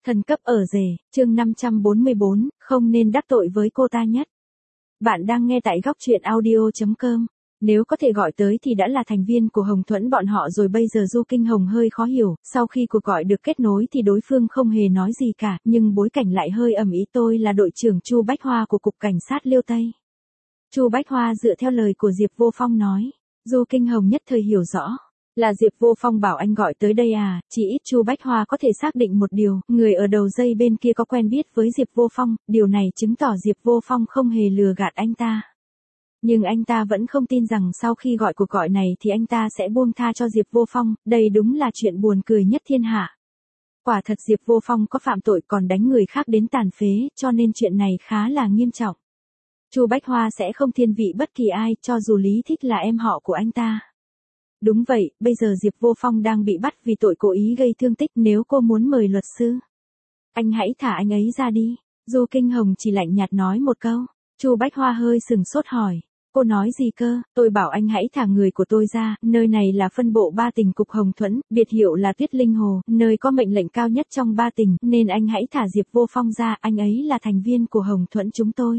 Thần cấp ở rể, chương 544, không nên đắc tội với cô ta nhất. Bạn đang nghe tại góc truyện audio.com. Nếu có thể gọi tới thì đã là thành viên của Hồng Thuẫn bọn họ rồi. Bây giờ Du Kinh Hồng hơi khó hiểu, sau khi cuộc gọi được kết nối thì đối phương không hề nói gì cả, nhưng bối cảnh lại hơi ầm ĩ. Tôi là đội trưởng Chu Bách Hoa của Cục Cảnh sát Liêu Tây. Chu Bách Hoa dựa theo lời của Diệp Vô Phong nói. Du Kinh Hồng nhất thời hiểu rõ. Là Diệp Vô Phong bảo anh gọi tới đây à? Chỉ ít Chu Bách Hoa có thể xác định một điều, người ở đầu dây bên kia có quen biết với Diệp Vô Phong, điều này chứng tỏ Diệp Vô Phong không hề lừa gạt anh ta. Nhưng anh ta vẫn không tin rằng sau khi gọi cuộc gọi này thì anh ta sẽ buông tha cho Diệp Vô Phong, đây đúng là chuyện buồn cười nhất thiên hạ. Quả thật Diệp Vô Phong có phạm tội còn đánh người khác đến tàn phế, cho nên chuyện này khá là nghiêm trọng. Chu Bách Hoa sẽ không thiên vị bất kỳ ai, cho dù Lý Thích là em họ của anh ta. Đúng vậy, bây giờ Diệp Vô Phong đang bị bắt vì tội cố ý gây thương tích. Nếu cô muốn mời luật sư, anh hãy thả anh ấy ra đi. Du Kinh Hồng chỉ lạnh nhạt nói một câu. Chu Bách Hoa hơi sừng sốt hỏi. Cô nói gì cơ? Tôi bảo anh hãy thả người của tôi ra. Nơi này là phân bộ Ba Tỉnh Cục Hồng Thuẫn, biệt hiệu là Tuyết Linh Hồ, nơi có mệnh lệnh cao nhất trong Ba Tỉnh, nên anh hãy thả Diệp Vô Phong ra. Anh ấy là thành viên của Hồng Thuẫn chúng tôi.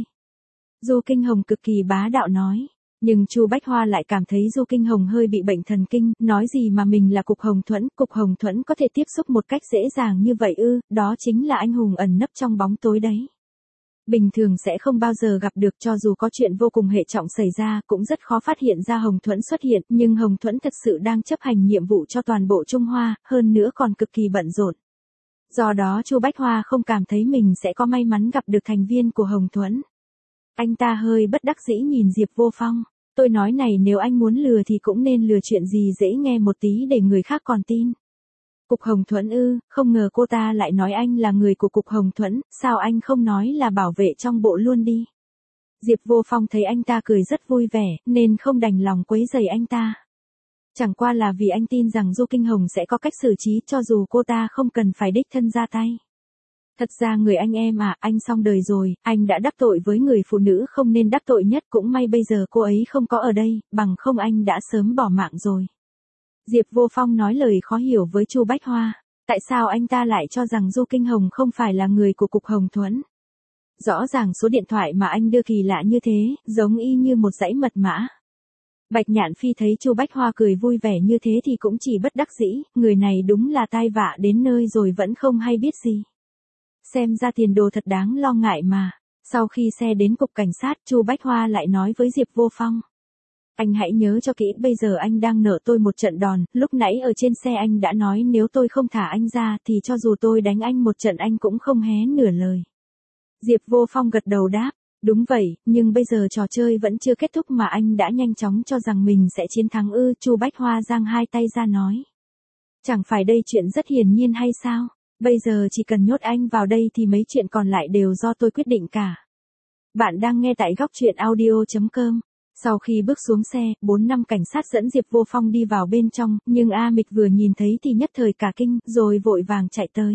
Du Kinh Hồng cực kỳ bá đạo nói. Nhưng Chu Bách Hoa lại cảm thấy Du Kinh Hồng hơi bị bệnh thần kinh, nói gì mà mình là Cục Hồng Thuẫn có thể tiếp xúc một cách dễ dàng như vậy ư? Đó chính là anh hùng ẩn nấp trong bóng tối đấy. Bình thường sẽ không bao giờ gặp được, cho dù có chuyện vô cùng hệ trọng xảy ra cũng rất khó phát hiện ra Hồng Thuẫn xuất hiện, nhưng Hồng Thuẫn thật sự đang chấp hành nhiệm vụ cho toàn bộ Trung Hoa, hơn nữa còn cực kỳ bận rộn. Do đó Chu Bách Hoa không cảm thấy mình sẽ có may mắn gặp được thành viên của Hồng Thuẫn. Anh ta hơi bất đắc dĩ nhìn Diệp Vô Phong. Tôi nói này, nếu anh muốn lừa thì cũng nên lừa chuyện gì dễ nghe một tí để người khác còn tin. Cục Hồng Thuẫn ư? Không ngờ cô ta lại nói anh là người của Cục Hồng Thuẫn, sao anh không nói là bảo vệ trong bộ luôn đi? Diệp Vô Phong thấy anh ta cười rất vui vẻ, nên không đành lòng quấy rầy anh ta. Chẳng qua là vì anh tin rằng Du Kinh Hồng sẽ có cách xử trí cho dù cô ta không cần phải đích thân ra tay. Thật ra người anh em à, anh xong đời rồi, anh đã đắc tội với người phụ nữ không nên đắc tội nhất, cũng may bây giờ cô ấy không có ở đây, bằng không anh đã sớm bỏ mạng rồi. Diệp Vô Phong nói lời khó hiểu với Chu Bách Hoa, tại sao anh ta lại cho rằng Du Kinh Hồng không phải là người của Cục Hồng Thuẫn? Rõ ràng số điện thoại mà anh đưa kỳ lạ như thế, giống y như một dãy mật mã. Bạch Nhạn Phi thấy Chu Bách Hoa cười vui vẻ như thế thì cũng chỉ bất đắc dĩ, người này đúng là tai vạ đến nơi rồi vẫn không hay biết gì. Xem ra tiền đồ thật đáng lo ngại mà. Sau khi xe đến cục cảnh sát, Chu Bách Hoa lại nói với Diệp Vô Phong. Anh hãy nhớ cho kỹ, bây giờ anh đang nợ tôi một trận đòn, lúc nãy ở trên xe anh đã nói nếu tôi không thả anh ra thì cho dù tôi đánh anh một trận anh cũng không hé nửa lời. Diệp Vô Phong gật đầu đáp, đúng vậy, nhưng bây giờ trò chơi vẫn chưa kết thúc mà anh đã nhanh chóng cho rằng mình sẽ chiến thắng ư? Chu Bách Hoa giang hai tay ra nói. Chẳng phải đây chuyện rất hiển nhiên hay sao? Bây giờ chỉ cần nhốt anh vào đây thì mấy chuyện còn lại đều do tôi quyết định cả. Bạn đang nghe tại góc truyện audio.com. Sau khi bước xuống xe, 4-5 cảnh sát dẫn Diệp Vô Phong đi vào bên trong, nhưng A Mịch vừa nhìn thấy thì nhất thời cả kinh, rồi vội vàng chạy tới.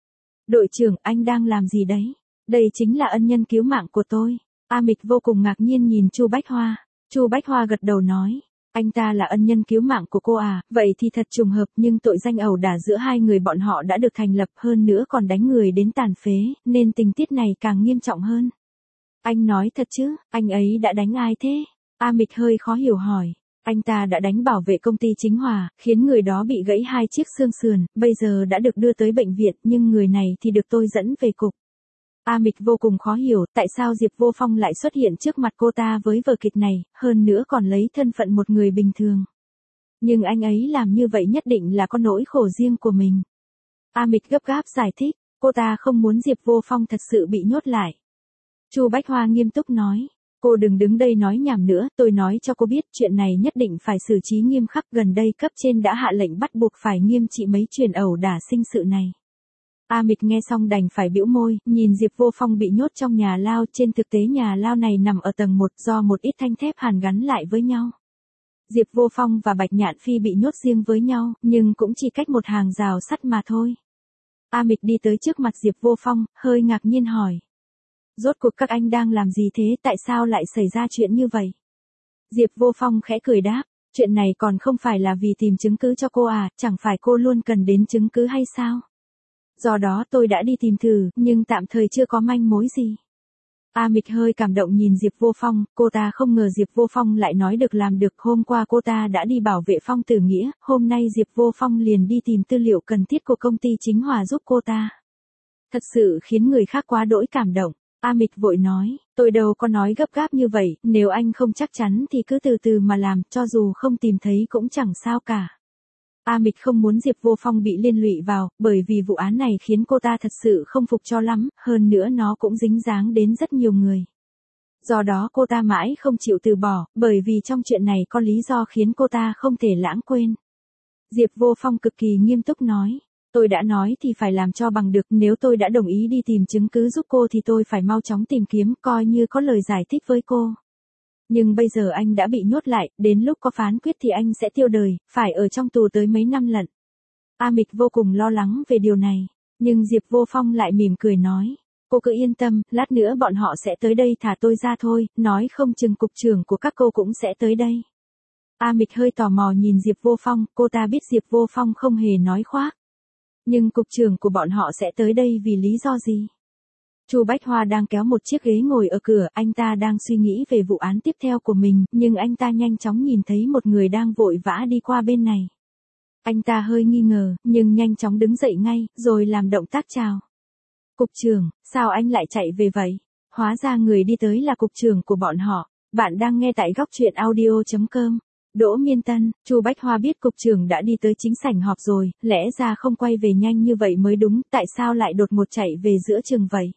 Đội trưởng, anh đang làm gì đấy? Đây chính là ân nhân cứu mạng của tôi. A Mịch vô cùng ngạc nhiên nhìn Chu Bách Hoa. Chu Bách Hoa gật đầu nói. Anh ta là ân nhân cứu mạng của cô à? Vậy thì thật trùng hợp, nhưng tội danh ẩu đả giữa hai người bọn họ đã được thành lập, hơn nữa còn đánh người đến tàn phế, nên tình tiết này càng nghiêm trọng hơn. Anh nói thật chứ, anh ấy đã đánh ai thế? A Mịch hơi khó hiểu hỏi. Anh ta đã đánh bảo vệ công ty Chính Hòa, khiến người đó bị gãy 2 chiếc xương sườn, bây giờ đã được đưa tới bệnh viện, nhưng người này thì được tôi dẫn về cục. A Mịch vô cùng khó hiểu, tại sao Diệp Vô Phong lại xuất hiện trước mặt cô ta với vở kịch này, hơn nữa còn lấy thân phận một người bình thường. Nhưng anh ấy làm như vậy nhất định là có nỗi khổ riêng của mình. A Mịch gấp gáp giải thích, cô ta không muốn Diệp Vô Phong thật sự bị nhốt lại. Chu Bách Hoa nghiêm túc nói, cô đừng đứng đây nói nhảm nữa, tôi nói cho cô biết chuyện này nhất định phải xử trí nghiêm khắc, gần đây cấp trên đã hạ lệnh bắt buộc phải nghiêm trị mấy chuyện ẩu đả sinh sự này. A Mịch nghe xong đành phải bĩu môi, nhìn Diệp Vô Phong bị nhốt trong nhà lao, trên thực tế nhà lao này nằm ở tầng 1 do một ít thanh thép hàn gắn lại với nhau. Diệp Vô Phong và Bạch Nhạn Phi bị nhốt riêng với nhau, nhưng cũng chỉ cách một hàng rào sắt mà thôi. A Mịch đi tới trước mặt Diệp Vô Phong, hơi ngạc nhiên hỏi. Rốt cuộc các anh đang làm gì thế, tại sao lại xảy ra chuyện như vậy? Diệp Vô Phong khẽ cười đáp, chuyện này còn không phải là vì tìm chứng cứ cho cô à, chẳng phải cô luôn cần đến chứng cứ hay sao? Do đó tôi đã đi tìm thử, nhưng tạm thời chưa có manh mối gì. A Mịch hơi cảm động nhìn Diệp Vô Phong, cô ta không ngờ Diệp Vô Phong lại nói được làm được. Hôm qua cô ta đã đi bảo vệ Phong Tử Nghĩa, hôm nay Diệp Vô Phong liền đi tìm tư liệu cần thiết của công ty Chính Hòa giúp cô ta. Thật sự khiến người khác quá đỗi cảm động. A Mịch vội nói, tôi đâu có nói gấp gáp như vậy, nếu anh không chắc chắn thì cứ từ từ mà làm, cho dù không tìm thấy cũng chẳng sao cả. A Mịch không muốn Diệp Vô Phong bị liên lụy vào, bởi vì vụ án này khiến cô ta thật sự không phục cho lắm, hơn nữa nó cũng dính dáng đến rất nhiều người. Do đó cô ta mãi không chịu từ bỏ, bởi vì trong chuyện này có lý do khiến cô ta không thể lãng quên. Diệp Vô Phong cực kỳ nghiêm túc nói, tôi đã nói thì phải làm cho bằng được, nếu tôi đã đồng ý đi tìm chứng cứ giúp cô thì tôi phải mau chóng tìm kiếm, coi như có lời giải thích với cô. Nhưng bây giờ anh đã bị nhốt lại, đến lúc có phán quyết thì anh sẽ tiêu đời, phải ở trong tù tới mấy năm lận. A Mịch vô cùng lo lắng về điều này, nhưng Diệp Vô Phong lại mỉm cười nói, cô cứ yên tâm, lát nữa bọn họ sẽ tới đây thả tôi ra thôi, nói không chừng cục trưởng của các cô cũng sẽ tới đây. A Mịch hơi tò mò nhìn Diệp Vô Phong, cô ta biết Diệp Vô Phong không hề nói khoác. Nhưng cục trưởng của bọn họ sẽ tới đây vì lý do gì? Chu Bách Hoa đang kéo một chiếc ghế ngồi ở cửa, anh ta đang suy nghĩ về vụ án tiếp theo của mình, nhưng anh ta nhanh chóng nhìn thấy một người đang vội vã đi qua bên này. Anh ta hơi nghi ngờ, nhưng nhanh chóng đứng dậy ngay, rồi làm động tác chào. Cục trưởng, sao anh lại chạy về vậy? Hóa ra người đi tới là cục trưởng của bọn họ. Bạn đang nghe tại góc truyện audio.com. Đỗ Miên Tân, Chu Bách Hoa biết cục trưởng đã đi tới chính sảnh họp rồi, lẽ ra không quay về nhanh như vậy mới đúng, tại sao lại đột ngột chạy về giữa chừng vậy?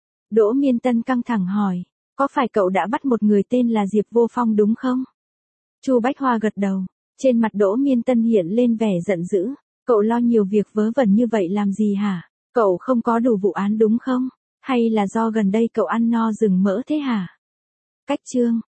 Đỗ Miên Tân căng thẳng hỏi, có phải cậu đã bắt một người tên là Diệp Vô Phong đúng không? Chu Bách Hoa gật đầu, trên mặt Đỗ Miên Tân hiện lên vẻ giận dữ, cậu lo nhiều việc vớ vẩn như vậy làm gì hả? Cậu không có đủ vụ án đúng không? Hay là do gần đây cậu ăn no rừng mỡ thế hả? Cách chương